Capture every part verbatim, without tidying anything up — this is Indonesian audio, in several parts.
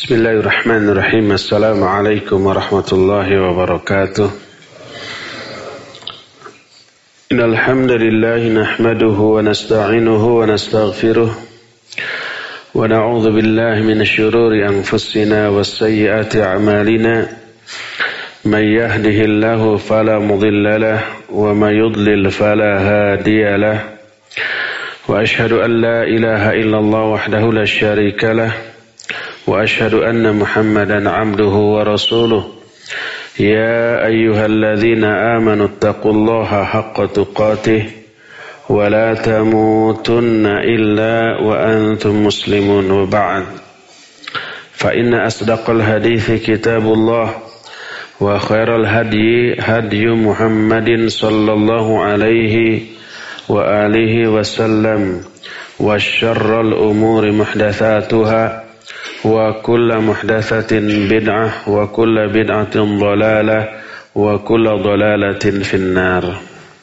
Bismillahirrahmanirrahim. Assalamualaikum warahmatullahi wabarakatuh. Innal hamdalillah nahmaduhu wa nasta'inuhu wa nastaghfiruh wa na'udzu billahi minasy syururi anfusina was sayyiati a'malina. May yahdihillahu fala mudilla lahu wa may yudlil fala hadiya lahu. Wa asyhadu an la ilaha illallah wahdahu la syarika lahu. وأشهد أن محمدا عبده ورسوله يا أيها الذين آمنوا اتقوا الله حق تقاته ولا تموتن إلا وأنتم مسلمون وبعد فإن أصدق الحديث كتاب الله وخير الهدي هدي محمد صلى الله عليه وآله وسلم وشر الأمور محدثاتها wa kullu muhdatsatin bid'ah wa kullu bid'atin dhalalah wa kullu dhalalatin finnar.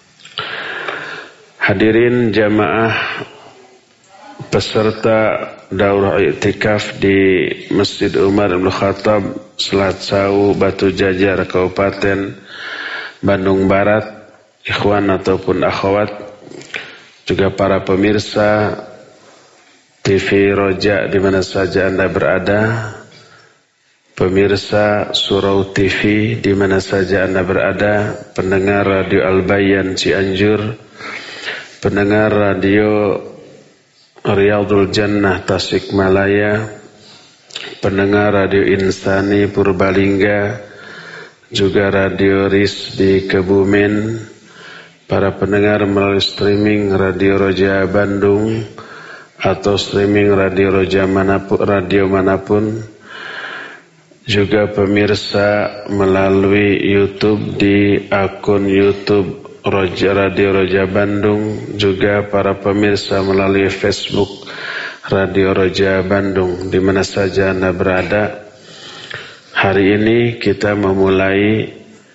Hadirin jamaah peserta daurah i'tikaf di Masjid Umar bin Khattab Selat Sawu Batu Jajar Kabupaten Bandung Barat, ikhwan ataupun akhwat, juga para pemirsa T V Roja di mana saja Anda berada, pemirsa Surau T V di mana saja Anda berada, pendengar Radio Al-Bayan Cianjur, pendengar Radio Riyadul Jannah Tasikmalaya, pendengar Radio Insani Purbalingga, juga Radio Ris di Kebumen, para pendengar melalui streaming Radio Roja Bandung atau streaming Radio Roja manapun, radio manapun, juga pemirsa melalui YouTube di akun YouTube Roja Radio Roja Bandung, juga para pemirsa melalui Facebook Radio Roja Bandung, di mana saja Anda berada. Hari ini kita memulai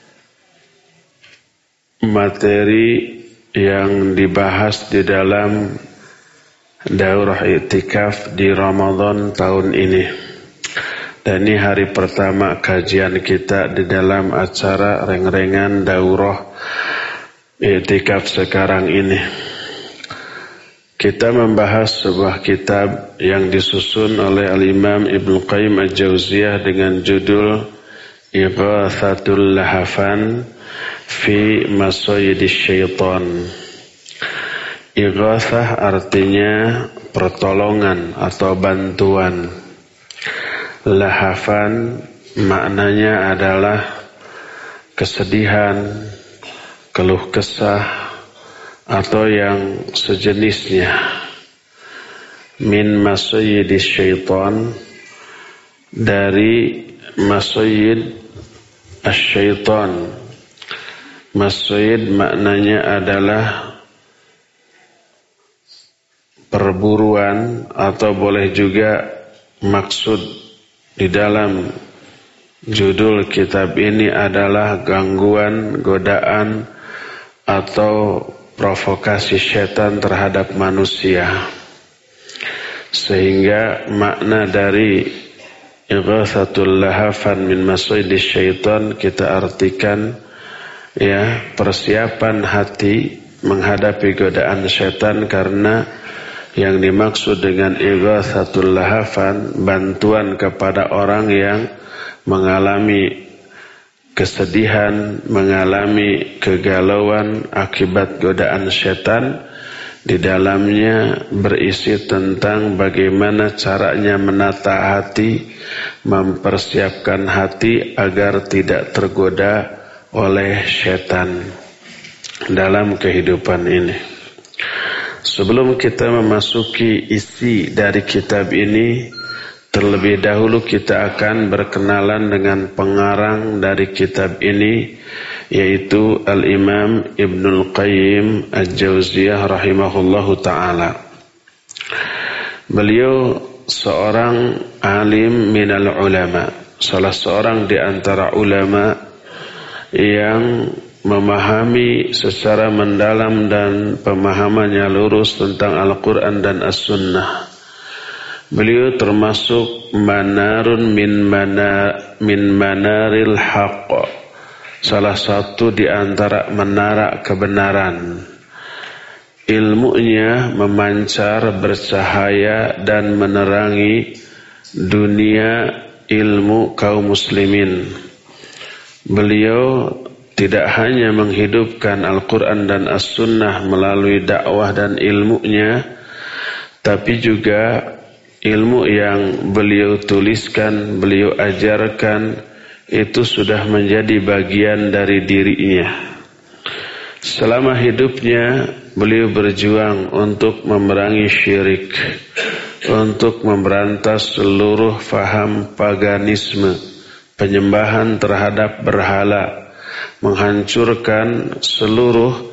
materi yang dibahas di dalam daurah i'tikaf di Ramadan tahun ini. Dan ini hari pertama kajian kita di dalam acara reng-rengan daurah i'tikaf sekarang ini. Kita membahas sebuah kitab yang disusun oleh Al-Imam Ibnu Qayyim Al-Jauziyah dengan judul Ighatsatul Lahafan fi Masayidish Syaitan. Ighatsah artinya pertolongan atau bantuan. Lahafan maknanya adalah kesedihan, keluh kesah, atau yang sejenisnya. Min masayidish syaitan, dari masayid asy-syaitan. Masayid maknanya adalah perburuan, atau boleh juga maksud di dalam judul kitab ini adalah gangguan, godaan, atau provokasi setan terhadap manusia. Sehingga makna dari Ighatsatul Lahafan min Masayidish Syaitan kita artikan ya persiapan hati menghadapi godaan setan, karena yang dimaksud dengan Ighatsatul Lahafan, bantuan kepada orang yang mengalami kesedihan, mengalami kegalauan akibat godaan setan. Di dalamnya berisi tentang bagaimana caranya menata hati, mempersiapkan hati agar tidak tergoda oleh setan dalam kehidupan ini. Sebelum kita memasuki isi dari kitab ini, terlebih dahulu kita akan berkenalan dengan pengarang dari kitab ini, yaitu Al-Imam Ibnul Qayyim Al-Jauziyah rahimahullahu ta'ala. Beliau seorang alim minal ulama, salah seorang di antara ulama yang memahami secara mendalam dan pemahamannya lurus tentang Al-Quran dan As-Sunnah. Beliau termasuk manarun min mana min manaril haqq, salah satu di antara menara kebenaran. Ilmunya memancar bercahaya dan menerangi dunia ilmu kaum muslimin. Beliau tidak hanya menghidupkan Al-Quran dan As-Sunnah melalui dakwah dan ilmunya, tapi juga ilmu yang beliau tuliskan, beliau ajarkan, itu sudah menjadi bagian dari dirinya. Selama hidupnya beliau berjuang untuk memerangi syirik, untuk memberantas seluruh faham paganisme, penyembahan terhadap berhala, menghancurkan seluruh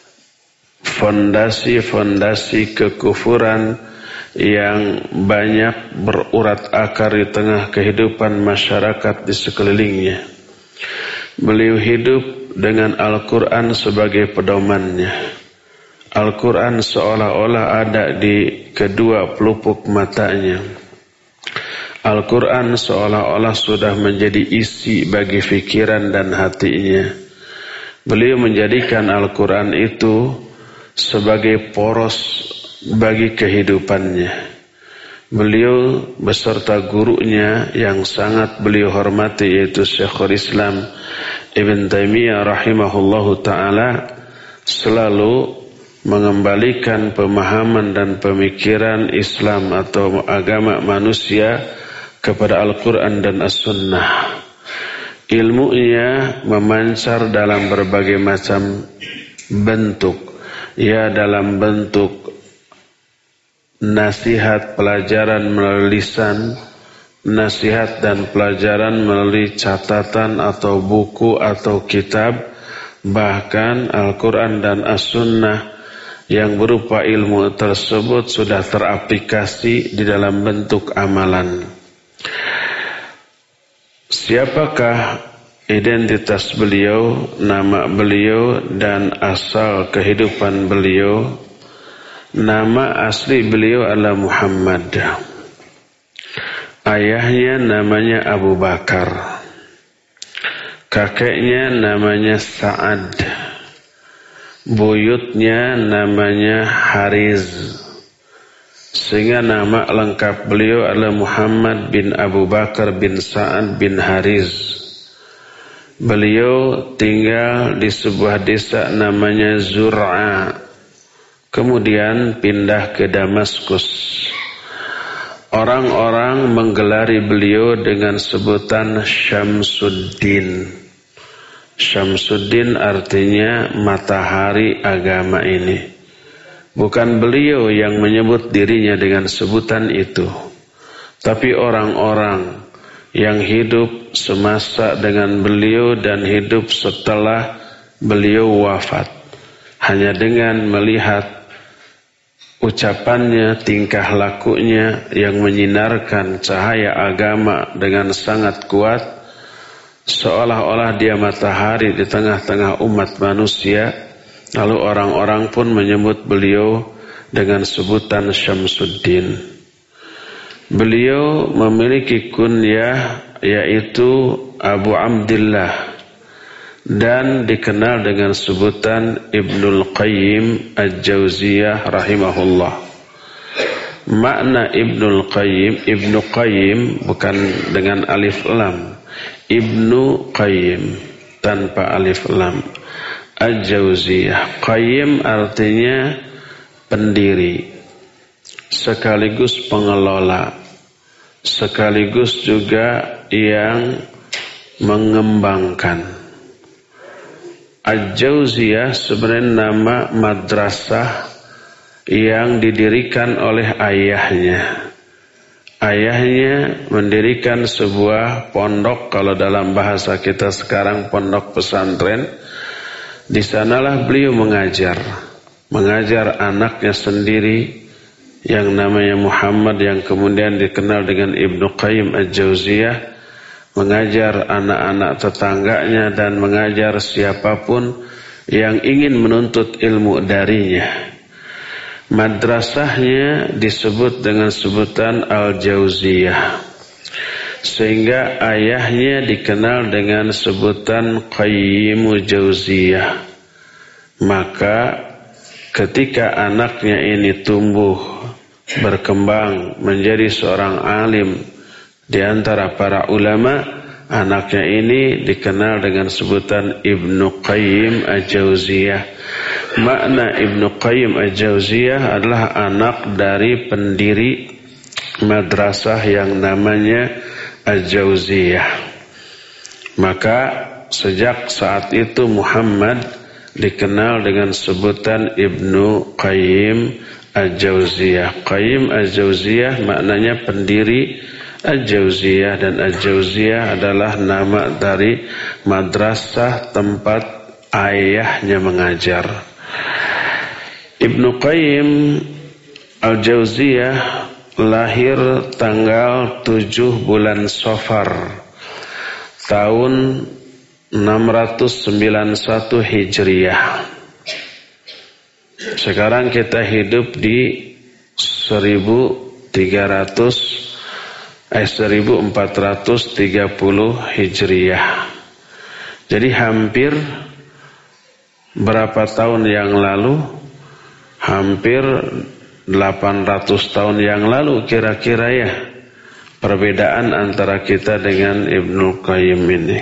fondasi-fondasi kekufuran yang banyak berurat akar di tengah kehidupan masyarakat di sekelilingnya. Beliau hidup dengan Al-Quran sebagai pedomannya. Al-Quran seolah-olah ada di kedua pelupuk matanya. Al-Quran seolah-olah sudah menjadi isi bagi fikiran dan hatinya. Beliau menjadikan Al-Quran itu sebagai poros bagi kehidupannya. Beliau beserta gurunya yang sangat beliau hormati, yaitu Syekhul Islam Ibn Taimiyah rahimahullahu ta'ala, selalu mengembalikan pemahaman dan pemikiran Islam atau agama manusia kepada Al-Quran dan As-Sunnah. Ilmunya memancar dalam berbagai macam bentuk, ya dalam bentuk nasihat pelajaran melalui lisan, nasihat dan pelajaran melalui catatan atau buku atau kitab, bahkan Al-Quran dan As-Sunnah yang berupa ilmu tersebut sudah teraplikasi di dalam bentuk amalan. Siapakah identitas beliau, nama beliau, dan asal kehidupan beliau? Nama asli beliau adalah Muhammad. Ayahnya namanya Abu Bakar. Kakeknya namanya Sa'ad. Buyutnya namanya Hariz. Sehingga nama lengkap beliau adalah Muhammad bin Abu Bakar bin Sa'ad bin Hariz. Beliau tinggal di sebuah desa namanya Zur'a. Kemudian pindah ke Damaskus. Orang-orang menggelari beliau dengan sebutan Syamsuddin. Syamsuddin artinya matahari agama ini. Bukan beliau yang menyebut dirinya dengan sebutan itu, tapi orang-orang yang hidup semasa dengan beliau dan hidup setelah beliau wafat. Hanya dengan melihat ucapannya, tingkah lakunya yang menyinarkan cahaya agama dengan sangat kuat, seolah-olah dia matahari di tengah-tengah umat manusia. Lalu orang-orang pun menyebut beliau dengan sebutan Syamsuddin. Beliau memiliki kunyah yaitu Abu Abdillah dan dikenal dengan sebutan Ibnul Qayyim Al-Jauziyah rahimahullah. Makna Ibnul Qayyim, Ibnu Qayyim bukan dengan alif lam, Ibnu Qayyim tanpa alif lam. Al-Jauziyah, Qayyim artinya pendiri, sekaligus pengelola, sekaligus juga yang mengembangkan. Al-Jauziyah sebenarnya nama madrasah yang didirikan oleh ayahnya. Ayahnya mendirikan sebuah pondok, kalau dalam bahasa kita sekarang pondok pesantren. Di sanalah beliau mengajar, mengajar anaknya sendiri yang namanya Muhammad, yang kemudian dikenal dengan Ibnu Qayyim Al-Jauziyah, mengajar anak-anak tetangganya dan mengajar siapapun yang ingin menuntut ilmu darinya. Madrasahnya disebut dengan sebutan Al-Jauziyah, sehingga ayahnya dikenal dengan sebutan Qayyimu Jauziyah. Maka ketika anaknya ini tumbuh berkembang menjadi seorang alim di antara para ulama, anaknya ini dikenal dengan sebutan Ibnu Qayyim Al-Jauziyah. Makna Ibnu Qayyim Al-Jauziyah adalah anak dari pendiri madrasah yang namanya Al-Jauziyah. Maka sejak saat itu Muhammad dikenal dengan sebutan Ibnu Qayyim Al-Jauziyah. Qayyim Al-Jauziyah maknanya pendiri Al-Jauziyah, dan Al-Jauziyah adalah nama dari madrasah tempat ayahnya mengajar. Ibnu Qayyim Al-Jauziyah lahir tanggal tujuh bulan Safar tahun enam ratus sembilan puluh satu Hijriah. Sekarang kita hidup di seribu tiga ratus eh seribu empat ratus tiga puluh Hijriah. Jadi hampir berapa tahun yang lalu? Hampir delapan ratus tahun yang lalu kira-kira ya, perbedaan antara kita dengan Ibnu Qayyim ini.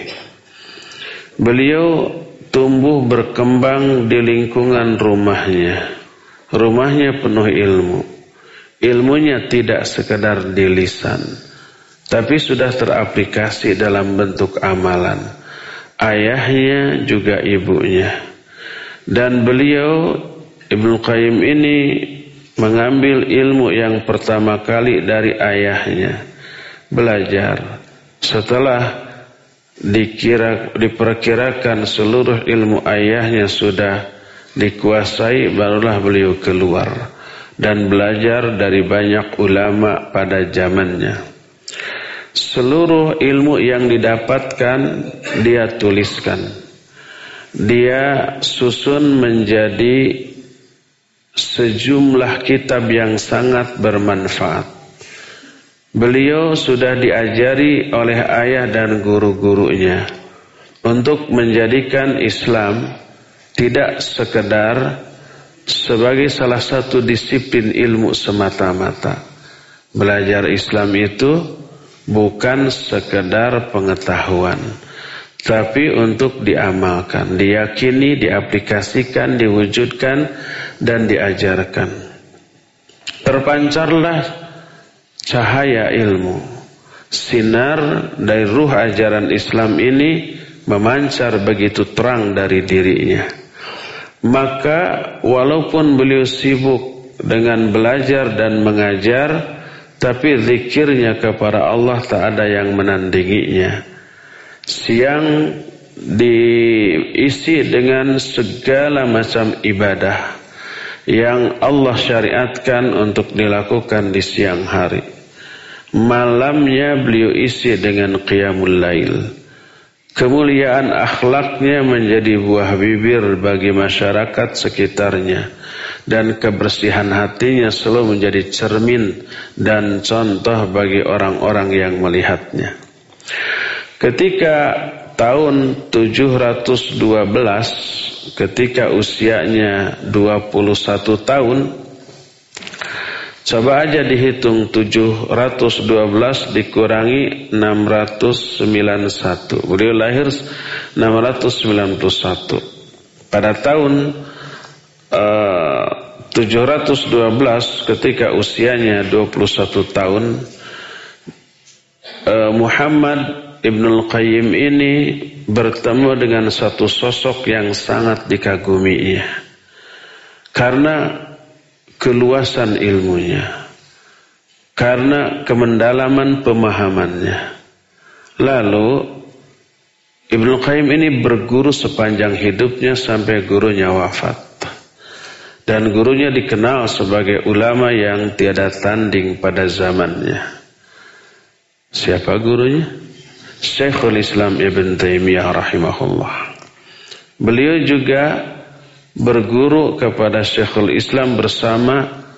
Beliau tumbuh berkembang di lingkungan rumahnya. Rumahnya penuh ilmu. Ilmunya tidak sekedar di lisan, tapi sudah teraplikasi dalam bentuk amalan. Ayahnya juga ibunya. Dan beliau Ibnu Qayyim ini mengambil ilmu yang pertama kali dari ayahnya. Belajar. Setelah dikira, diperkirakan seluruh ilmu ayahnya sudah dikuasai, barulah beliau keluar dan belajar dari banyak ulama pada zamannya. Seluruh ilmu yang didapatkan dia tuliskan. Dia susun menjadi sejumlah kitab yang sangat bermanfaat. Beliau sudah diajari oleh ayah dan guru-gurunya untuk menjadikan Islam tidak sekedar sebagai salah satu disiplin ilmu semata-mata. Belajar Islam itu bukan sekedar pengetahuan, tapi untuk diamalkan, diyakini, diaplikasikan, diwujudkan, dan diajarkan. Terpancarlah cahaya ilmu. Sinar dari ruh ajaran Islam ini memancar begitu terang dari dirinya. Maka walaupun beliau sibuk dengan belajar dan mengajar, tapi zikirnya kepada Allah tak ada yang menandinginya. Siang diisi dengan segala macam ibadah yang Allah syariatkan untuk dilakukan di siang hari. Malamnya beliau isi dengan qiyamul lail. Kemuliaan akhlaknya menjadi buah bibir bagi masyarakat sekitarnya, dan kebersihan hatinya selalu menjadi cermin dan contoh bagi orang-orang yang melihatnya. Ketika tahun tujuh ratus dua belas, ketika usianya dua puluh satu tahun, coba aja dihitung tujuh ratus dua belas dikurangi enam ratus sembilan puluh satu. Beliau lahir enam ratus sembilan puluh satu. Pada tahun uh, tujuh ratus dua belas ketika usianya dua puluh satu tahun, uh, Muhammad Ibnul Qayyim ini bertemu dengan satu sosok yang sangat dikaguminya karena keluasan ilmunya, karena kemendalaman pemahamannya. Lalu Ibnul Qayyim ini berguru sepanjang hidupnya sampai gurunya wafat. Dan gurunya dikenal sebagai ulama yang tiada tanding pada zamannya. Siapa gurunya? Syekhul Islam Ibn Taimiyah rahimahullah. Beliau juga berguru kepada Syekhul Islam bersama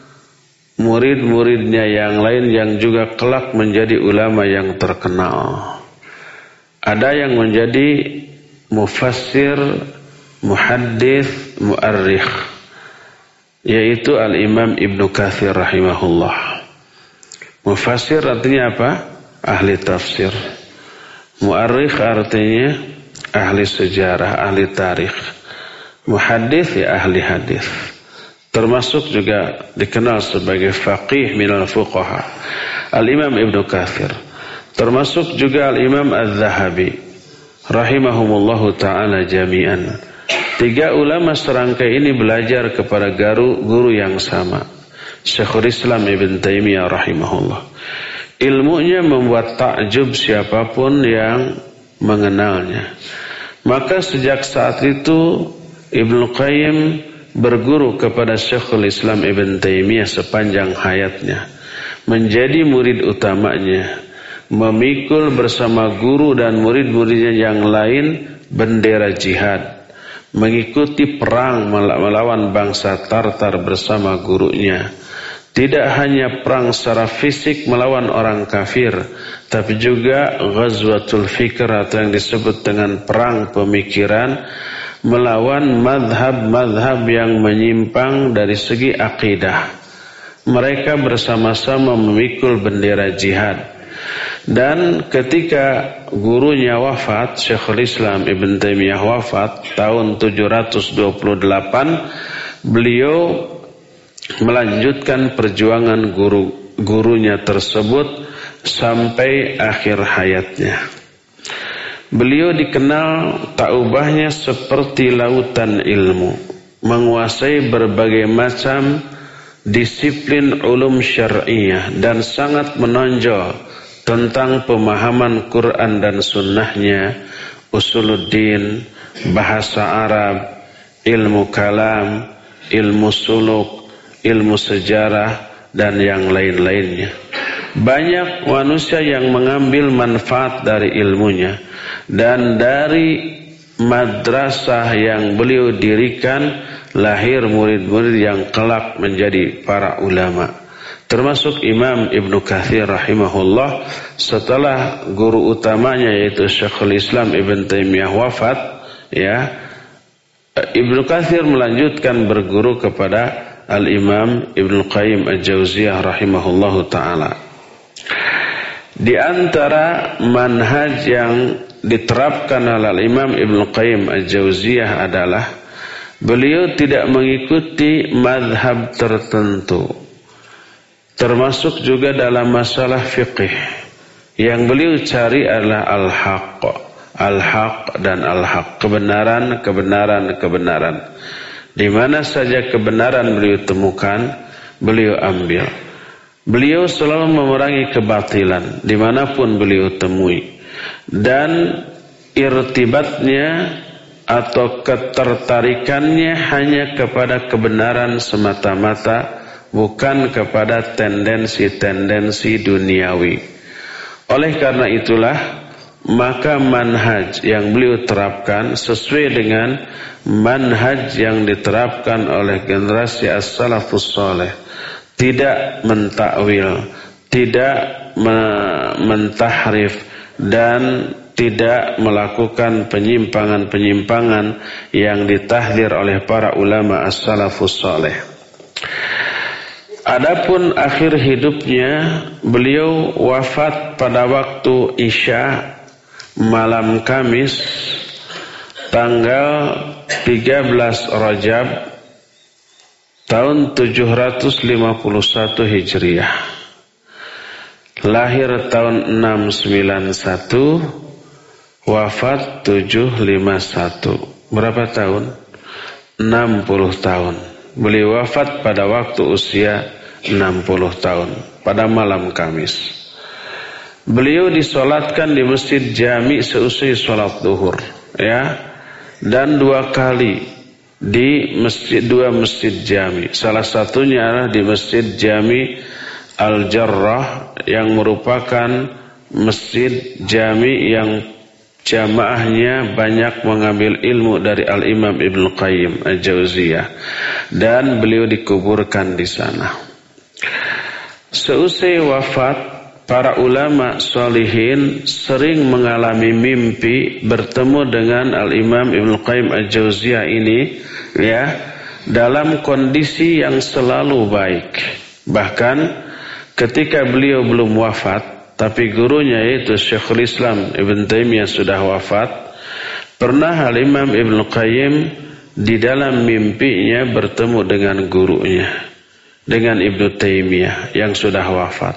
murid-muridnya yang lain yang juga kelak menjadi ulama yang terkenal. Ada yang menjadi mufassir, muhaddits, muarrikh, yaitu Al-Imam Ibnu Katsir rahimahullah. Mufassir artinya apa? Ahli tafsir. Muarrikh artinya ahli sejarah, ahli tarikh. Muhaddits ya ahli hadis. Termasuk juga dikenal sebagai faqih minal fuqaha. Al-Imam Ibnu Katsir. Termasuk juga Al-Imam Az-Zahabi rahimahumullahu ta'ala jami'an. Tiga ulama serangkai ini belajar kepada guru, guru yang sama, Syekhul Islam Ibn Taimiyah rahimahullah. Ilmunya membuat takjub siapapun yang mengenalnya. Maka sejak saat itu Ibnu Qayyim berguru kepada Syekhul Islam Ibn Taimiyah sepanjang hayatnya, menjadi murid utamanya, memikul bersama guru dan murid-muridnya yang lain bendera jihad, mengikuti perang melawan bangsa Tartar bersama gurunya. Tidak hanya perang secara fisik melawan orang kafir, tapi juga Ghazwatul Fikr atau yang disebut dengan perang pemikiran, melawan madhab-madhab yang menyimpang dari segi akidah. Mereka bersama-sama memikul bendera jihad. Dan ketika gurunya wafat, Syekhul Islam Ibn Taimiyah wafat tahun tujuh ratus dua puluh delapan, beliau melanjutkan perjuangan guru gurunya tersebut sampai akhir hayatnya. Beliau dikenal tak ubahnya seperti lautan ilmu, menguasai berbagai macam disiplin ulum syar'iyah dan sangat menonjol tentang pemahaman Quran dan sunnahnya, usuluddin, bahasa Arab, ilmu kalam, ilmu suluk, ilmu sejarah, dan yang lain-lainnya. Banyak manusia yang mengambil manfaat dari ilmunya, dan dari madrasah yang beliau dirikan lahir murid-murid yang kelak menjadi para ulama. Termasuk Imam Ibnu Katsir rahimahullah, setelah guru utamanya yaitu Syekhul Islam Ibn Taimiyah wafat, ya, Ibnu Katsir melanjutkan berguru kepada Al-Imam Ibnu Qayyim Al-Jauziyah rahimahullahu taala. Di antara manhaj yang diterapkan oleh Al-Imam Ibnu Qayyim Al-Jauziyah adalah beliau tidak mengikuti mazhab tertentu. Termasuk juga dalam masalah fiqih. Yang beliau cari adalah al-haq, al-haq dan al-haq, kebenaran, kebenaran, kebenaran. Di mana saja kebenaran beliau temukan, beliau ambil. Beliau selalu memerangi kebatilan dimanapun beliau temui. Dan irtibatnya atau ketertarikannya hanya kepada kebenaran semata-mata, bukan kepada tendensi-tendensi duniawi. Oleh karena itulah, maka manhaj yang beliau terapkan sesuai dengan manhaj yang diterapkan oleh generasi as-salafus saleh. Tidak mentakwil, tidak mentahrif, dan tidak melakukan penyimpangan-penyimpangan yang ditahdir oleh para ulama as-salafus saleh. Adapun akhir hidupnya, beliau wafat pada waktu Isya malam Kamis tanggal tiga belas Rajab tahun tujuh ratus lima puluh satu Hijriah. Lahir tahun enam ratus sembilan puluh satu, wafat tujuh ratus lima puluh satu. Berapa tahun? enam puluh tahun. Beliau wafat pada waktu usia enam puluh tahun pada malam Kamis. Beliau disolatkan di Masjid Jami seusai sholat duhur, ya, dan dua kali di masjid dua masjid Jami. Salah satunya adalah di Masjid Jami Al-Jarrah yang merupakan masjid Jami yang jamaahnya banyak mengambil ilmu dari Al-Imam Ibnu Qayyim Al-Jauziyah, dan beliau dikuburkan di sana. Seusai wafat, para ulama sholihin sering mengalami mimpi bertemu dengan Al-Imam Ibnu Qayyim Al-Jauziyah ini, ya, dalam kondisi yang selalu baik. Bahkan ketika beliau belum wafat, tapi gurunya yaitu Syekhul Islam Ibn Taimiyah sudah wafat, pernah Al-Imam Ibnu Qayyim di dalam mimpinya bertemu dengan gurunya, dengan Ibnu Taimiyah yang sudah wafat.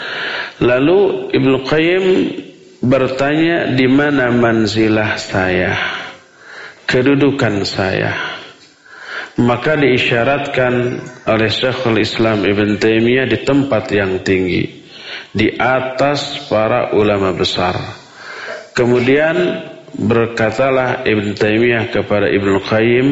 Lalu Ibnu Qayyim bertanya, di mana manzilah saya, kedudukan saya. Maka diisyaratkan oleh Syekhul Islam Ibn Taimiyah di tempat yang tinggi, di atas para ulama besar. Kemudian berkatalah Ibn Taimiyah kepada Ibnu Qayyim,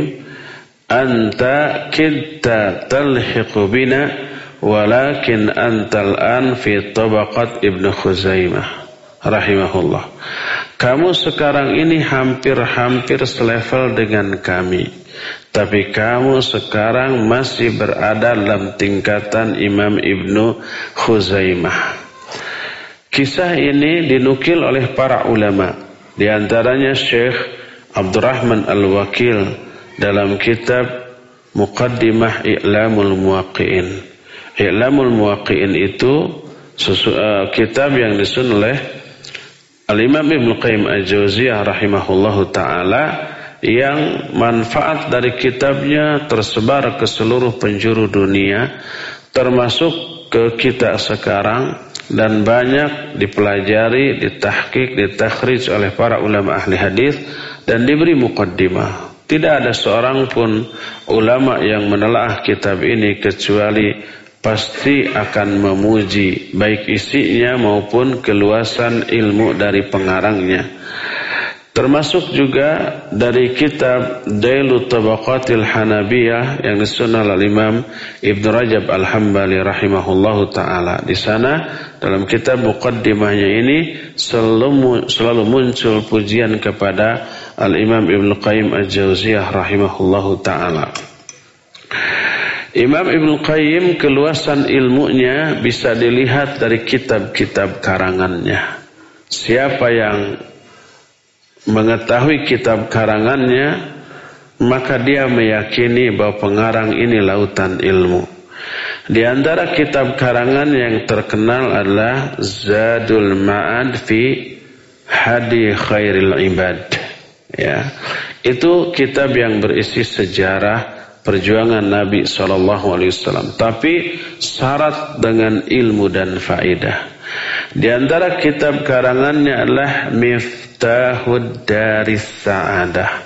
anta kitta talhiqu bina walakin antal an fi tabaqat Ibnu Khuzaimah rahimahullah. Kamu sekarang ini hampir-hampir selevel dengan kami, tapi kamu sekarang masih berada dalam tingkatan Imam Ibnu Khuzaimah. Kisah ini dinukil oleh para ulama, di antaranya Syekh Abdurrahman Al-Wakil dalam kitab Muqaddimah I'lamul Muwaqqi'in. I'lamul Muwaqqi'in itu susu, uh, kitab yang disusun oleh Al-Imam Ibnu Qayyim Al-Jauziyah rahimahullahu ta'ala, yang manfaat dari kitabnya tersebar ke seluruh penjuru dunia, termasuk ke kita sekarang, dan banyak dipelajari, ditahqiq, ditakhrij oleh para ulama ahli hadis dan diberi muqaddimah. Tidak ada seorang pun ulama yang menelaah kitab ini kecuali pasti akan memuji baik isinya maupun keluasan ilmu dari pengarangnya. Termasuk juga dari kitab Dailu Tabaqatil Hanabiyah yang disusun oleh Imam Ibn Rajab Al-Hambali rahimahullahu ta'ala. Di sana dalam kitab muqaddimahnya ini selalu, selalu muncul pujian kepada Al-Imam Ibn Qayyim Al-Jauziyah rahimahullahu ta'ala. Imam Ibn Qayyim keluasan ilmunya bisa dilihat dari kitab-kitab karangannya. Siapa yang mengetahui kitab karangannya, maka dia meyakini bahwa pengarang ini lautan ilmu. Di antara kitab karangan yang terkenal adalah Zadul Ma'ad fi Hadi Khairil Ibad. Ya, itu kitab yang berisi sejarah perjuangan Nabi shallallahu alaihi wasallam, tapi syarat dengan ilmu dan faedah. Di antara kitab karangannya adalah Miftahud Daris Sa'adah,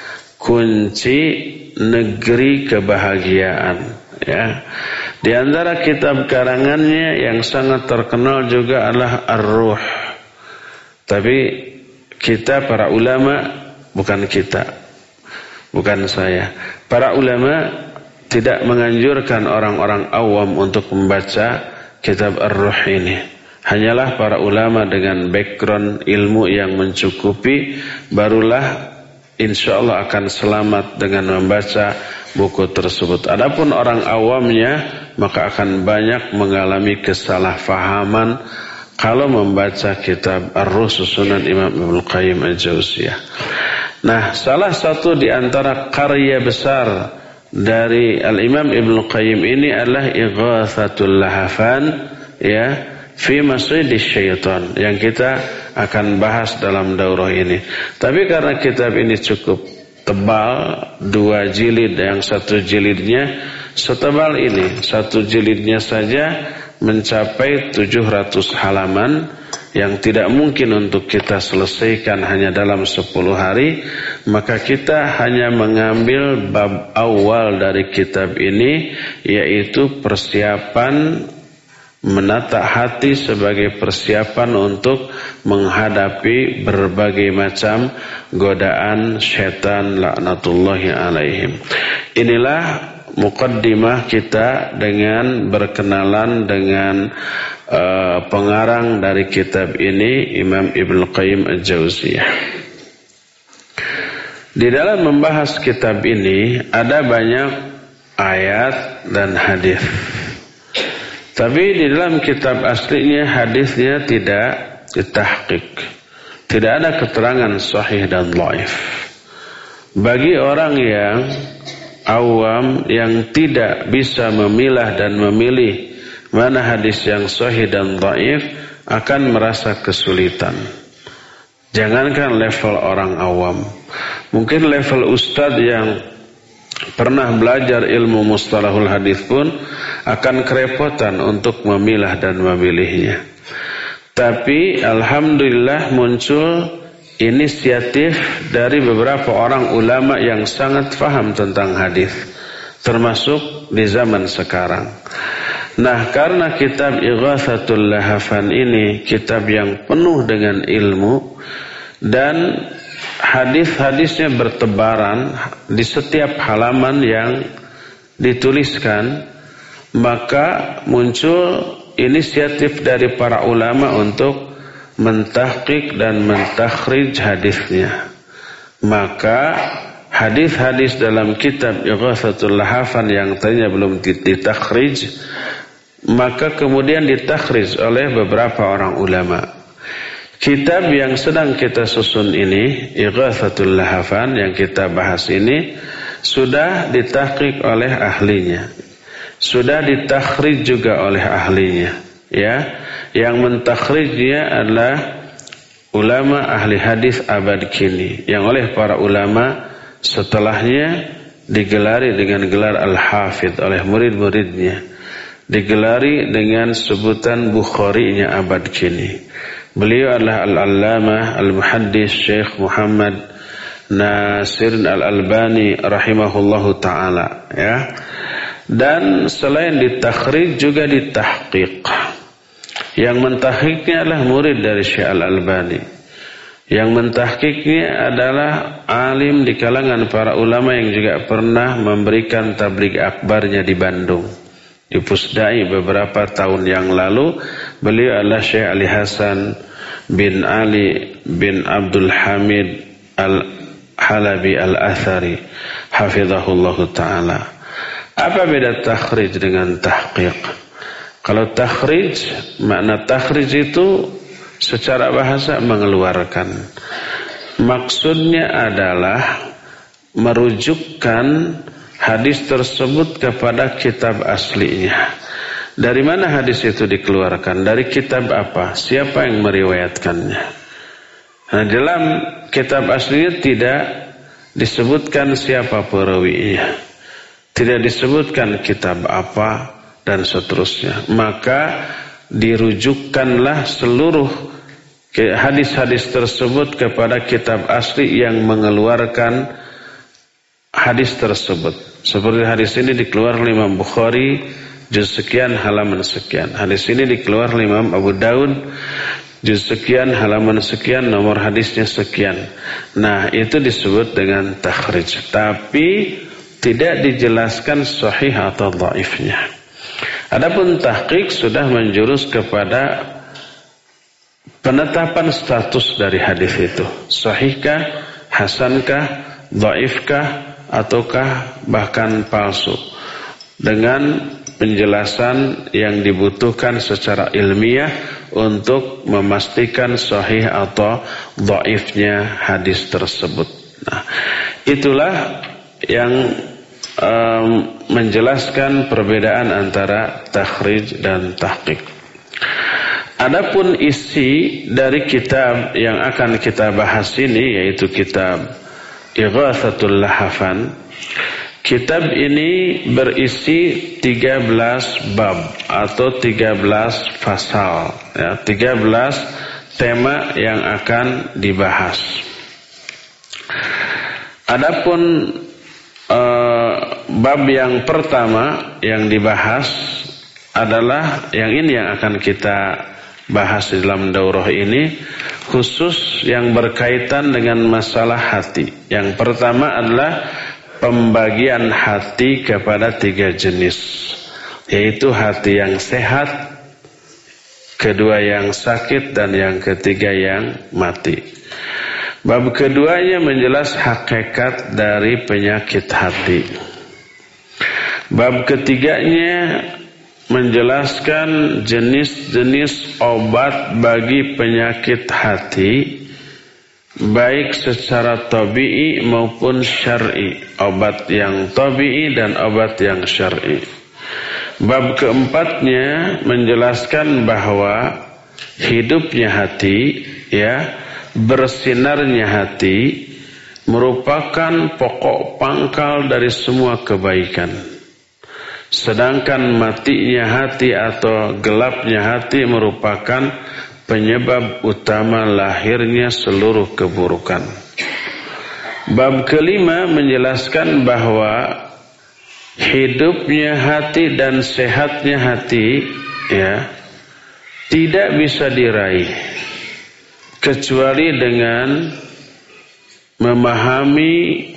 kunci negeri kebahagiaan. Ya. Di antara kitab karangannya yang sangat terkenal juga adalah Ar-Ruh. Tapi kita para ulama, bukan kita, bukan saya, para ulama tidak menganjurkan orang-orang awam untuk membaca kitab Ar-Ruh ini. Hanyalah para ulama dengan background ilmu yang mencukupi barulah insya Allah akan selamat dengan membaca buku tersebut. Adapun orang awamnya maka akan banyak mengalami kesalahpahaman kalau membaca kitab Ar-Ruh susunan Imam Ibnu Qayyim Al-Jauziyah. Nah, salah satu di antara karya besar dari Al-Imam Ibnu Qayyim ini adalah Ighatsatul Lahafan, ya, fi Masydis Syaitan, yang kita akan bahas dalam daurah ini. Tapi karena kitab ini cukup tebal, dua jilid, yang satu jilidnya setebal ini, satu jilidnya saja mencapai tujuh ratus halaman, yang tidak mungkin untuk kita selesaikan hanya dalam sepuluh hari, maka kita hanya mengambil bab awal dari kitab ini, yaitu persiapan menata hati sebagai persiapan untuk menghadapi berbagai macam godaan syaitan laknatullahi alaihim. Inilah muqaddimah kita dengan berkenalan dengan uh, pengarang dari kitab ini, Imam Ibnu Qayyim Al-Jauziyah. Di dalam membahas kitab ini ada banyak ayat dan hadis. Tapi di dalam kitab aslinya hadisnya tidak ditahqiq. Tidak ada keterangan sahih dan dhaif. Bagi orang yang awam yang tidak bisa memilah dan memilih mana hadis yang sahih dan dhaif akan merasa kesulitan. Jangankan level orang awam, mungkin level ustadz yang pernah belajar ilmu mustalahul hadis pun akan kerepotan untuk memilah dan memilihnya. Tapi alhamdulillah muncul inisiatif dari beberapa orang ulama yang sangat faham tentang hadis, termasuk di zaman sekarang. Nah, karena kitab Ighatsatul Lahafan ini kitab yang penuh dengan ilmu dan hadis-hadisnya bertebaran di setiap halaman yang dituliskan, maka muncul inisiatif dari para ulama untuk mentahqiq dan mentakhrij hadisnya. Maka hadis-hadis dalam kitab Ighatsatul Lahafan yang tadinya belum ditakhrij, maka kemudian ditakhrij oleh beberapa orang ulama. Kitab yang sedang kita susun ini, Ighatsatul Lahafan yang kita bahas ini, sudah ditahqiq oleh ahlinya, sudah ditakhrij juga oleh ahlinya, ya. Yang mentakhrijnya adalah ulama ahli hadis abad kini, yang oleh para ulama setelahnya digelari dengan gelar Al-Hafidh oleh murid-muridnya, digelari dengan sebutan Bukhari-nya abad kini. Beliau adalah Al-Allamah Al-Muhaddis Syekh Muhammad Nasir Al-Albani rahimahullahu ta'ala, ya. Dan selain ditakhrij juga ditahqiq. Yang mentahqiqnya adalah murid dari Syekh Al-Albani. Yang mentahqiqnya adalah alim di kalangan para ulama yang juga pernah memberikan tabligh akbarnya di Bandung, di Pusdai beberapa tahun yang lalu. Beliau adalah Syekh Ali Hasan bin Ali bin Abdul Hamid Al-Halabi Al-Athari hafizahullahu ta'ala. Apa beda takhrij dengan tahqiq? Kalau takhrij, makna takhrij itu secara bahasa mengeluarkan. Maksudnya adalah merujukkan hadis tersebut kepada kitab aslinya. Dari mana hadis itu dikeluarkan? Dari kitab apa? Siapa yang meriwayatkannya? Nah, dalam kitab aslinya tidak disebutkan siapa perawinya, tidak disebutkan kitab apa dan seterusnya. Maka dirujukkanlah seluruh hadis-hadis tersebut kepada kitab asli yang mengeluarkan hadis tersebut. Seperti hadis ini dikeluarkan oleh Imam Bukhari juz sekian halaman sekian. Hadis ini dikeluarkan oleh Imam Abu Daud juz sekian halaman sekian, nomor hadisnya sekian. Nah, itu disebut dengan takhrij. Tapi tidak dijelaskan sahih atau dhaifnya. Adapun tahqiq sudah menjurus kepada penetapan status dari hadis itu. Sahihkah, hasankah, dhaifkah, ataukah bahkan palsu. Dengan penjelasan yang dibutuhkan secara ilmiah untuk memastikan sahih atau dhaifnya hadis tersebut. Nah, itulah yang um, menjelaskan perbedaan antara takhrij dan tahqiq. Adapun isi dari kitab yang akan kita bahas ini, yaitu kitab Ighatsatul Lahafan. Kitab ini berisi tiga belas bab atau tiga belas fasal, ya, tiga belas tema yang akan dibahas. Adapun Uh, bab yang pertama yang dibahas adalah yang ini yang akan kita bahas di dalam daurah ini, khusus yang berkaitan dengan masalah hati. Yang pertama adalah pembagian hati kepada tiga jenis, yaitu hati yang sehat, kedua yang sakit, dan yang ketiga yang mati. Bab keduanya menjelas hakikat dari penyakit hati. Bab ketiganya menjelaskan jenis-jenis obat bagi penyakit hati, baik secara tabi'i maupun syar'i, obat yang tabi'i dan obat yang syar'i. Bab keempatnya menjelaskan bahwa hidupnya hati, ya, bersinarnya hati merupakan pokok pangkal dari semua kebaikan. Sedangkan matinya hati atau gelapnya hati merupakan penyebab utama lahirnya seluruh keburukan. Bab kelima menjelaskan bahwa hidupnya hati dan sehatnya hati, ya, tidak bisa diraih kecuali dengan memahami,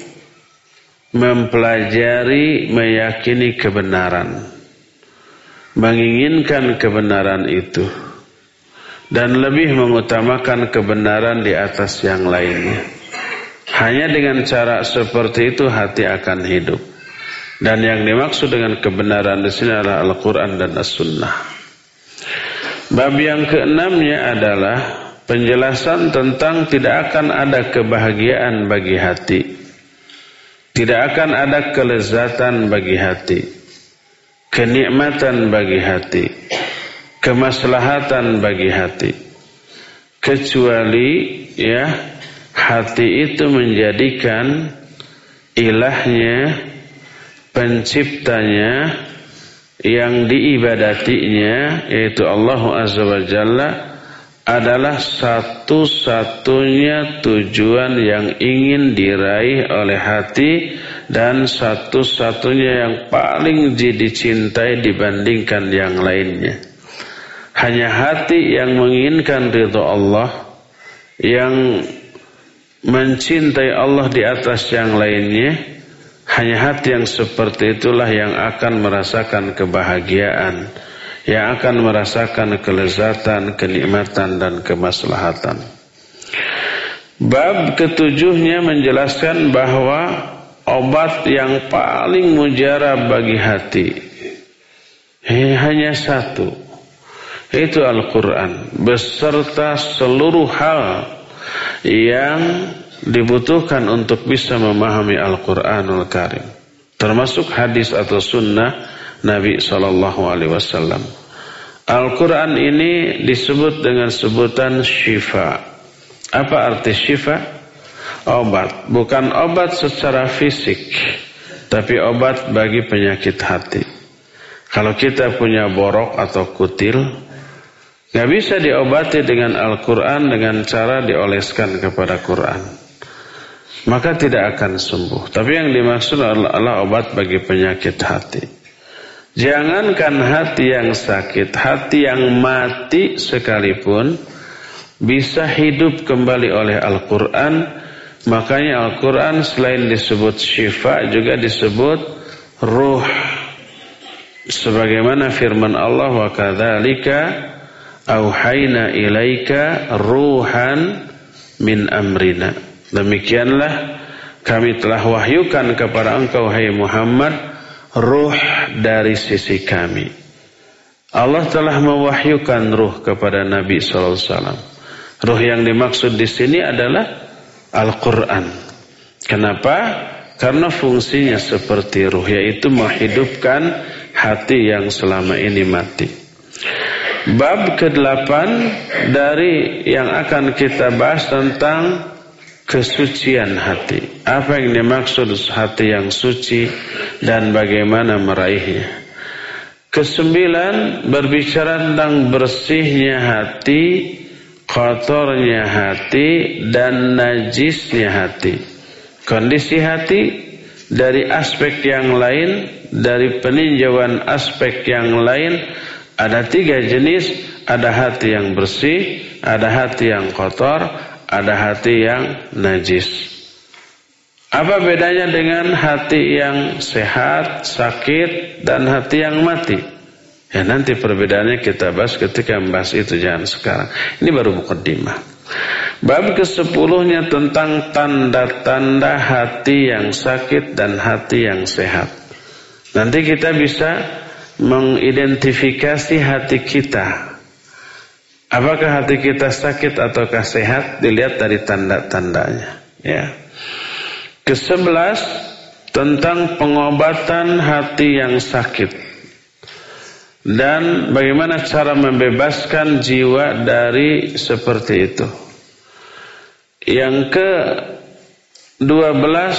mempelajari, meyakini kebenaran, menginginkan kebenaran itu, dan lebih mengutamakan kebenaran di atas yang lainnya. Hanya dengan cara seperti itu hati akan hidup. Dan yang dimaksud dengan kebenaran di sini adalah Al-Quran dan As-Sunnah. Bab yang keenamnya adalah penjelasan tentang tidak akan ada kebahagiaan bagi hati, tidak akan ada kelezatan bagi hati, kenikmatan bagi hati, kemaslahatan bagi hati, kecuali, ya, hati itu menjadikan ilahnya, penciptanya, yang diibadatinya, yaitu Allah Azza wa Jalla, adalah satu-satunya tujuan yang ingin diraih oleh hati dan satu-satunya yang paling dicintai dibandingkan yang lainnya. Hanya hati yang menginginkan ridha Allah, yang mencintai Allah di atas yang lainnya. Hanya hati yang seperti itulah yang akan merasakan kebahagiaan, yang akan merasakan kelezatan, kenikmatan, dan kemaslahatan. Bab ketujuhnya menjelaskan bahwa obat yang paling mujarab bagi hati hanya satu, yaitu Al-Quran, beserta seluruh hal yang dibutuhkan untuk bisa memahami Al-Quranul Karim, termasuk hadis atau sunnah Nabi shallallahu alaihi wasallam. Al-Quran ini disebut dengan sebutan syifa. Apa arti syifa? Obat. Bukan obat secara fisik, tapi obat bagi penyakit hati. Kalau kita punya borok atau kutil, gak bisa diobati dengan Al-Quran dengan cara dioleskan kepada Quran, maka tidak akan sembuh. Tapi yang dimaksud adalah obat bagi penyakit hati. Jangankan hati yang sakit, hati yang mati sekalipun bisa hidup kembali oleh Al-Quran. Makanya Al-Quran selain disebut syifa juga disebut ruh. Sebagaimana firman Allah, wa kadzalika auhayna ilaika ruhan min amrina. Demikianlah kami telah wahyukan kepada engkau, hai Muhammad, ruh dari sisi kami. Allah telah mewahyukan ruh kepada Nabi sallallahu alaihi wasallam. Ruh yang dimaksud di sini adalah Al-Quran. Kenapa? Karena fungsinya seperti ruh, yaitu menghidupkan hati yang selama ini mati. Bab kedelapan dari yang akan kita bahas tentang kesucian hati. Apa yang dimaksud hati yang suci dan bagaimana meraihnya. Kesembilan berbicara tentang bersihnya hati, kotornya hati, dan najisnya hati. Kondisi hati dari aspek yang lain, dari peninjauan aspek yang lain, ada tiga jenis. Ada hati yang bersih, ada hati yang kotor, ada hati yang najis. Apa bedanya dengan hati yang sehat, sakit, dan hati yang mati? Ya, nanti perbedaannya kita bahas ketika membahas itu, jangan sekarang. Ini baru mukaddimah. Bab kesepuluhnya tentang tanda-tanda hati yang sakit dan hati yang sehat. Nanti kita bisa mengidentifikasi hati kita. Apakah hati kita sakit ataukah sehat? Dilihat dari tanda-tandanya. Ya. Kesebelas, tentang pengobatan hati yang sakit dan bagaimana cara membebaskan jiwa dari seperti itu. Yang ke dua belas,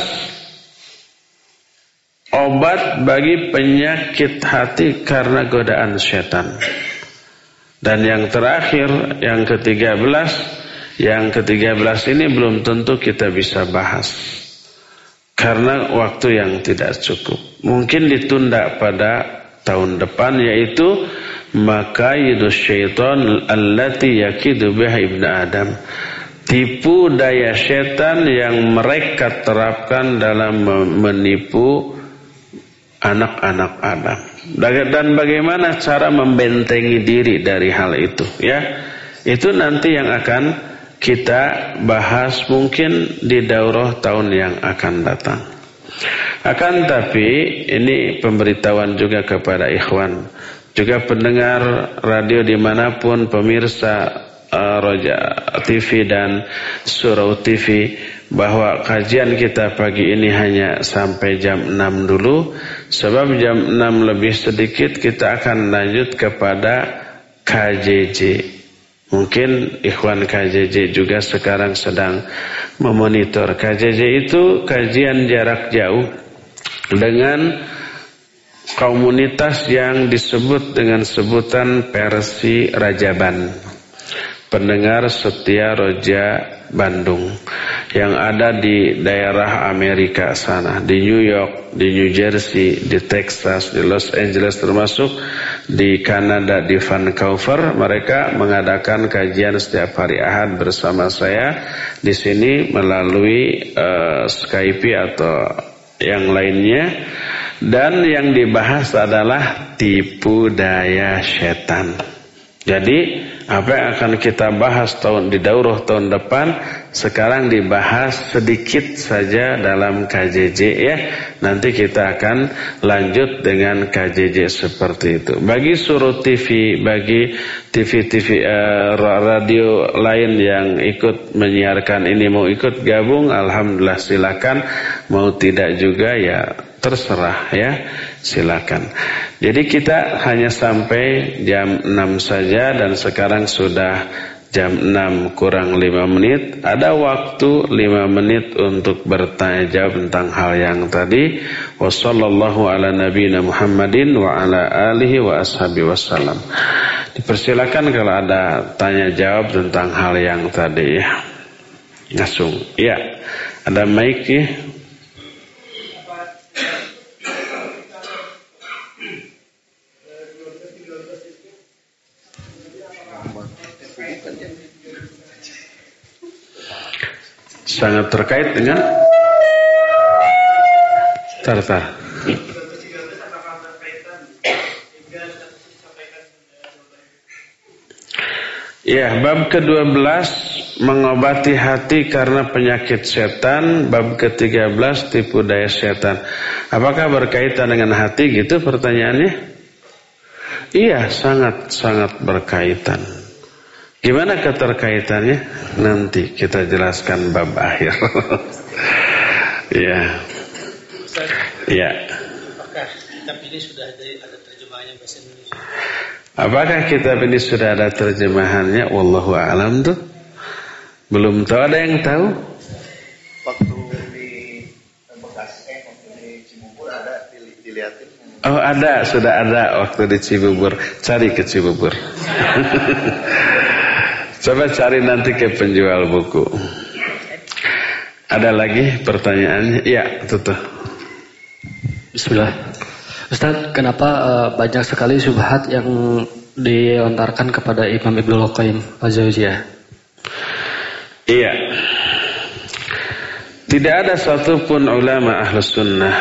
obat bagi penyakit hati karena godaan syaitan. Dan yang terakhir, yang ke tiga belas, yang ke tiga belas ini belum tentu kita bisa bahas karena waktu yang tidak cukup. Mungkin ditunda pada tahun depan, yaitu makaidu syaitan allati yakidu biha ibnu Adam. Tipu daya syaitan yang mereka terapkan dalam menipu anak-anak Adam. Dan bagaimana cara membentengi diri dari hal itu, ya? Itu nanti yang akan kita bahas mungkin di daurah tahun yang akan datang. Akan tapi ini pemberitahuan juga kepada ikhwan, juga pendengar radio dimanapun, pemirsa uh, Roja T V dan Surau T V, bahwa kajian kita pagi ini hanya sampai jam enam dulu. Sebab jam enam lebih sedikit kita akan lanjut kepada K J J. Mungkin ikhwan K J J juga sekarang sedang memonitor. K J J itu kajian jarak jauh dengan komunitas yang disebut dengan sebutan Persi Rajaban, pendengar setia Roja Bandung, yang ada di daerah Amerika sana, di New York, di New Jersey, di Texas, di Los Angeles, termasuk di Kanada, di Vancouver. Mereka mengadakan kajian setiap hari Ahad bersama saya di sini melalui uh, Skype atau yang lainnya. Dan yang dibahas adalah tipu daya setan. Jadi apa yang akan kita bahas tahun di daurah tahun depan sekarang dibahas sedikit saja dalam K J J, ya. Nanti kita akan lanjut dengan K J J seperti itu. Bagi Surau T V, bagi T V T V uh, radio lain yang ikut menyiarkan ini, mau ikut gabung, alhamdulillah silakan. Mau tidak juga ya terserah, ya, silakan. Jadi kita hanya sampai jam enam saja dan sekarang sudah jam enam kurang lima menit. Ada waktu lima menit untuk bertanya jawab tentang hal yang tadi. Wassallallahu ala nabiyina Muhammadin wa ala alihi wa ashabihi wasallam. Dipersilakan kalau ada tanya jawab tentang hal yang tadi, ya. Langsung. Ya. Ada mic, ya. Sangat terkait dengan tar-tar. Ya, bab kedua belas mengobati hati karena penyakit setan, bab ketiga belas tipu daya setan. Apakah berkaitan dengan hati gitu pertanyaannya? Iya, sangat-sangat berkaitan. Gimana keterkaitannya? Nanti kita jelaskan bab akhir. Ya. Ya. Apakah kitab ini sudah ada terjemahannya bahasa Indonesia? Apakah kitab ini sudah ada terjemahannya? Wallahu a'lam tuh. Belum tahu, ada yang tahu? Waktu di Bekasi, eh, waktu di Cibubur ada dilihatin. Oh, ada, sudah ada waktu di Cibubur. Cari ke Cibubur. Coba cari nanti ke penjual buku. Ada lagi pertanyaannya? Ya, tutup. Bismillah. Ustaz, kenapa uh, banyak sekali syubhat yang dilontarkan kepada Imam Ibnul Qayyim Al-Jauziyah? Iya. Tidak ada satupun ulama ahlus sunnah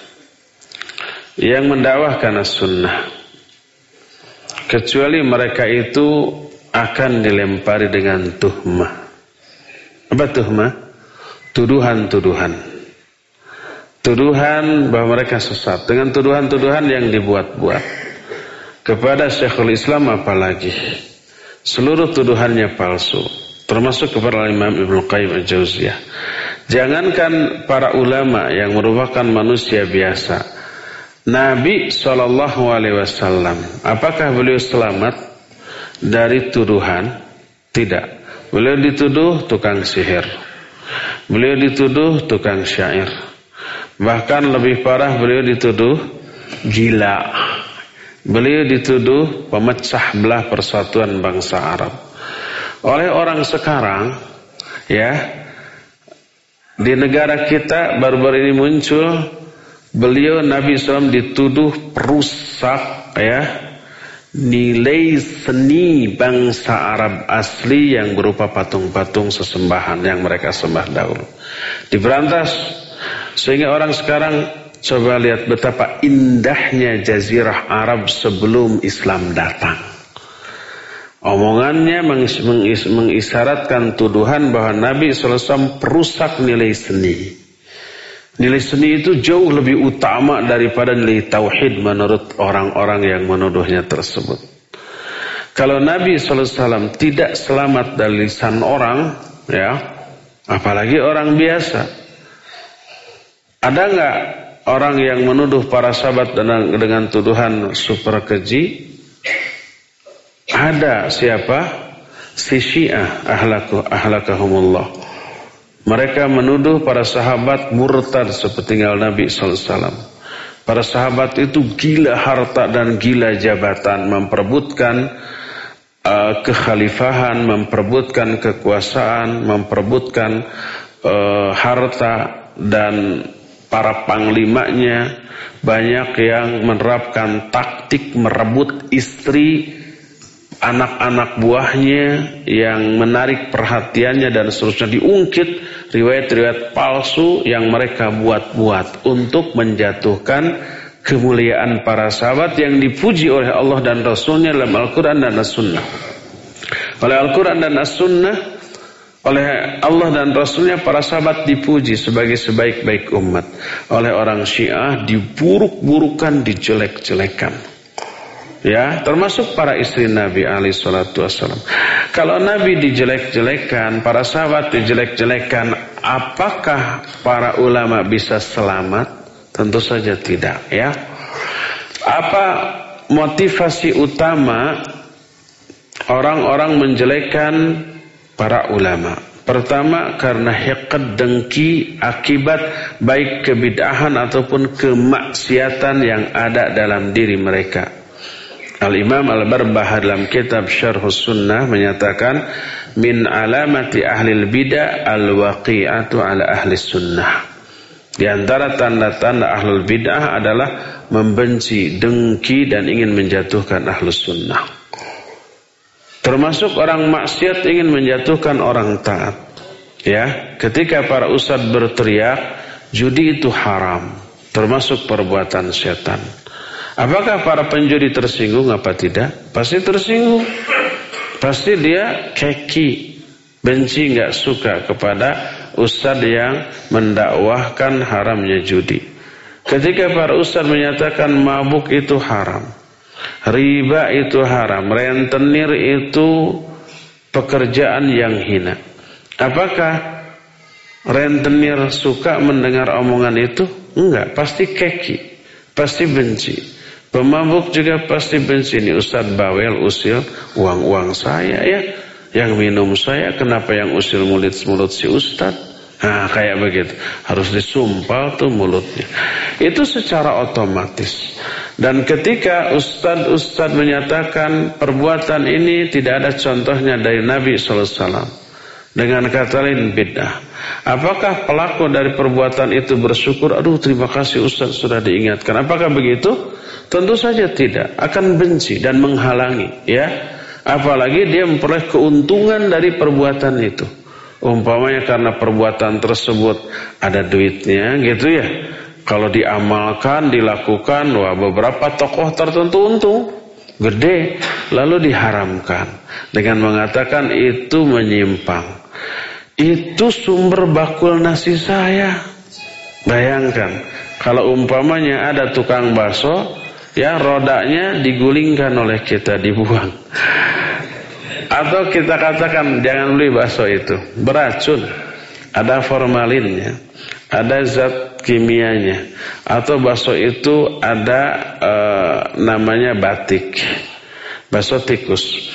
yang mendakwahkan as-sunnah kecuali mereka itu akan dilempari dengan tuhmah. Apa tuhmah? Tuduhan-tuduhan. Tuduhan bahwa mereka sesat dengan tuduhan-tuduhan yang dibuat-buat. Kepada Syekhul Islam apalagi. Seluruh tuduhannya palsu. Termasuk kepada Imam Ibnu Qayyim Al-Jauziyah. Jangankan para ulama yang merupakan manusia biasa. Nabi shallallahu alaihi wasallam, apakah beliau selamat dari tuduhan? Tidak. Beliau dituduh tukang sihir. Beliau dituduh tukang syair. Bahkan lebih parah, beliau dituduh gila. Beliau dituduh pemecah belah persatuan bangsa Arab. Oleh orang sekarang, ya, di negara kita baru-baru ini muncul, beliau Nabi shallallahu alaihi wasallam dituduh perusak, ya, nilai seni bangsa Arab asli yang berupa patung-patung sesembahan yang mereka sembah dahulu. Diberantas, sehingga orang sekarang coba lihat betapa indahnya jazirah Arab sebelum Islam datang. Omongannya mengis- mengis- mengisyaratkan tuduhan bahwa Nabi shallallahu alaihi wasallam perusak nilai seni. Nilai seni itu jauh lebih utama daripada nilai tauhid menurut orang-orang yang menuduhnya tersebut. Kalau Nabi shallallahu alaihi wasallam tidak selamat dari lisan orang, ya, apalagi orang biasa. Ada nggak orang yang menuduh para sahabat dengan, dengan tuduhan super keji? Ada. Siapa? Si Syiah, ahlaku ahlakahumullah. Mereka menuduh para sahabat murtad sepertinggal Nabi shallallahu alaihi wasallam. Para sahabat itu gila harta dan gila jabatan, memperebutkan uh, kekhalifahan, memperebutkan kekuasaan, memperebutkan uh, harta dan para panglimanya. Banyak yang menerapkan taktik merebut istri, anak-anak buahnya, yang menarik perhatiannya dan seterusnya. Diungkit riwayat-riwayat palsu yang mereka buat-buat untuk menjatuhkan kemuliaan para sahabat yang dipuji oleh Allah dan Rasulnya dalam Al-Quran dan As-Sunnah. Oleh Al-Quran dan As-Sunnah, oleh Allah dan Rasulnya, para sahabat dipuji sebagai sebaik-baik umat. Oleh orang Syiah diburuk-burukan, dijelek-jelekan. Ya, termasuk para istri Nabi alaihi salatu wassalam. Kalau Nabi dijelek-jelekan, para sahabat dijelek-jelekan, apakah para ulama bisa selamat? Tentu saja tidak, ya. Apa motivasi utama orang-orang menjelekkan para ulama? Pertama, karena hiqad, dengki akibat baik kebid'ahan ataupun kemaksiatan yang ada dalam diri mereka. Al-Imam Al-Barbahari dalam kitab Syarhus Sunnah menyatakan, min alamati ahlil bid'ah al-waqi'atu ala ahli sunnah. Di antara tanda-tanda ahlul bid'ah adalah membenci, dengki dan ingin menjatuhkan ahlus sunnah. Termasuk orang maksiat ingin menjatuhkan orang taat. Ya, ketika para ustadz berteriak judi itu haram, termasuk perbuatan setan. Apakah para penjudi tersinggung apa tidak? Pasti tersinggung. Pasti dia keki, benci, nggak suka kepada ustadz yang mendakwahkan haramnya judi. Ketika para ustadz menyatakan mabuk itu haram, riba itu haram, rentenir itu pekerjaan yang hina, apakah rentenir suka mendengar omongan itu? Enggak, pasti keki, pasti benci. Pemabuk juga pasti benci. Ini ustadz bawel usil uang-uang saya, ya, yang minum saya, kenapa yang usil mulut-mulut si ustadz? Nah, kayak begitu. Harus disumpal tuh mulutnya. Itu secara otomatis. Dan ketika ustadz-ustadz menyatakan perbuatan ini tidak ada contohnya dari Nabi shallallahu alaihi wasallam, dengan kata lain bid'ah, apakah pelaku dari perbuatan itu bersyukur? Aduh, terima kasih ustadz sudah diingatkan. Apakah begitu? Tentu saja tidak. Akan benci dan menghalangi, ya. Apalagi dia memperoleh keuntungan dari perbuatan itu. Umpamanya karena perbuatan tersebut ada duitnya, gitu ya. Kalau diamalkan, dilakukan, wah, beberapa tokoh tertentu untung gede, lalu diharamkan dengan mengatakan itu menyimpang. Itu sumber bakul nasi saya. Bayangkan, kalau umpamanya ada tukang bakso ya rodanya digulingkan oleh kita, dibuang. Atau kita katakan jangan beli bakso itu, beracun, ada formalinnya, ada zat kimianya. Atau bakso itu ada e, namanya batik, bakso tikus,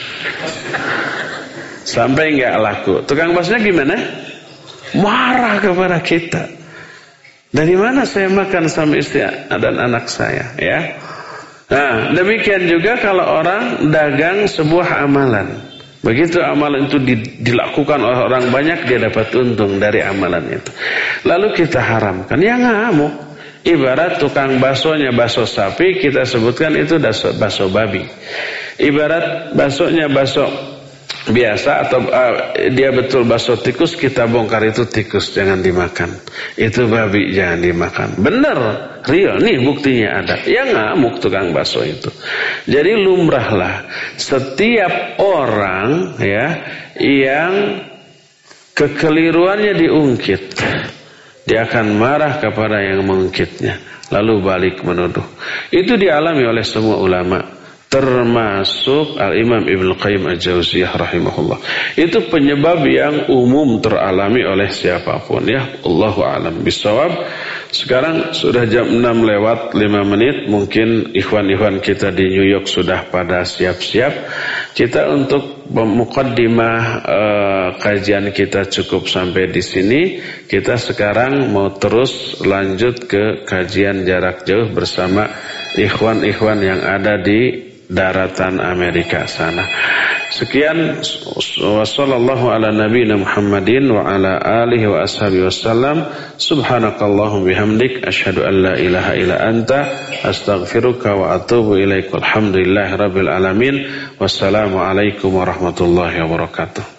sampai nggak laku. Tukang baksonya gimana? Marah kepada kita. Dari mana saya makan sama istri dan anak saya, ya? Nah, demikian juga kalau orang dagang sebuah amalan. Begitu amalan itu dilakukan oleh orang banyak, dia dapat untung dari amalan itu. Lalu kita haramkan, ya ngamuk. Ibarat tukang baksonya bakso sapi, kita sebutkan itu bakso babi. Ibarat baksonya bakso biasa atau uh, dia betul bakso tikus, kita bongkar itu tikus, jangan dimakan. Itu babi, jangan dimakan. Benar, real, nih buktinya ada. Ya ngamuk tukang bakso itu. Jadi lumrahlah setiap orang ya yang kekeliruannya diungkit, dia akan marah kepada yang mengungkitnya, lalu balik menuduh. Itu dialami oleh semua ulama, termasuk Al-Imam Ibnu Qayyim Al-Jauziyah rahimahullah. Itu penyebab yang umum teralami oleh siapapun, ya. Allahu a'lam bishawab. Sekarang sudah jam enam lewat lima menit. Mungkin ikhwan-ikhwan kita di New York sudah pada siap-siap. Kita untuk muqaddimah uh, kajian kita cukup sampai di sini. Kita sekarang mau terus lanjut ke kajian jarak jauh bersama ikhwan-ikhwan yang ada di daratan Amerika sana. Sekian, wassallallahu ala nabiyina Muhammadin wa ala alihi wa ashabihi wasallam. Subhanakallahumma bihamdik asyhadu an la ilaha illa anta astaghfiruka wa atubu ilaik. Walhamdulillahi rabbil alamin. Wassalamu alaikum warahmatullahi wabarakatuh.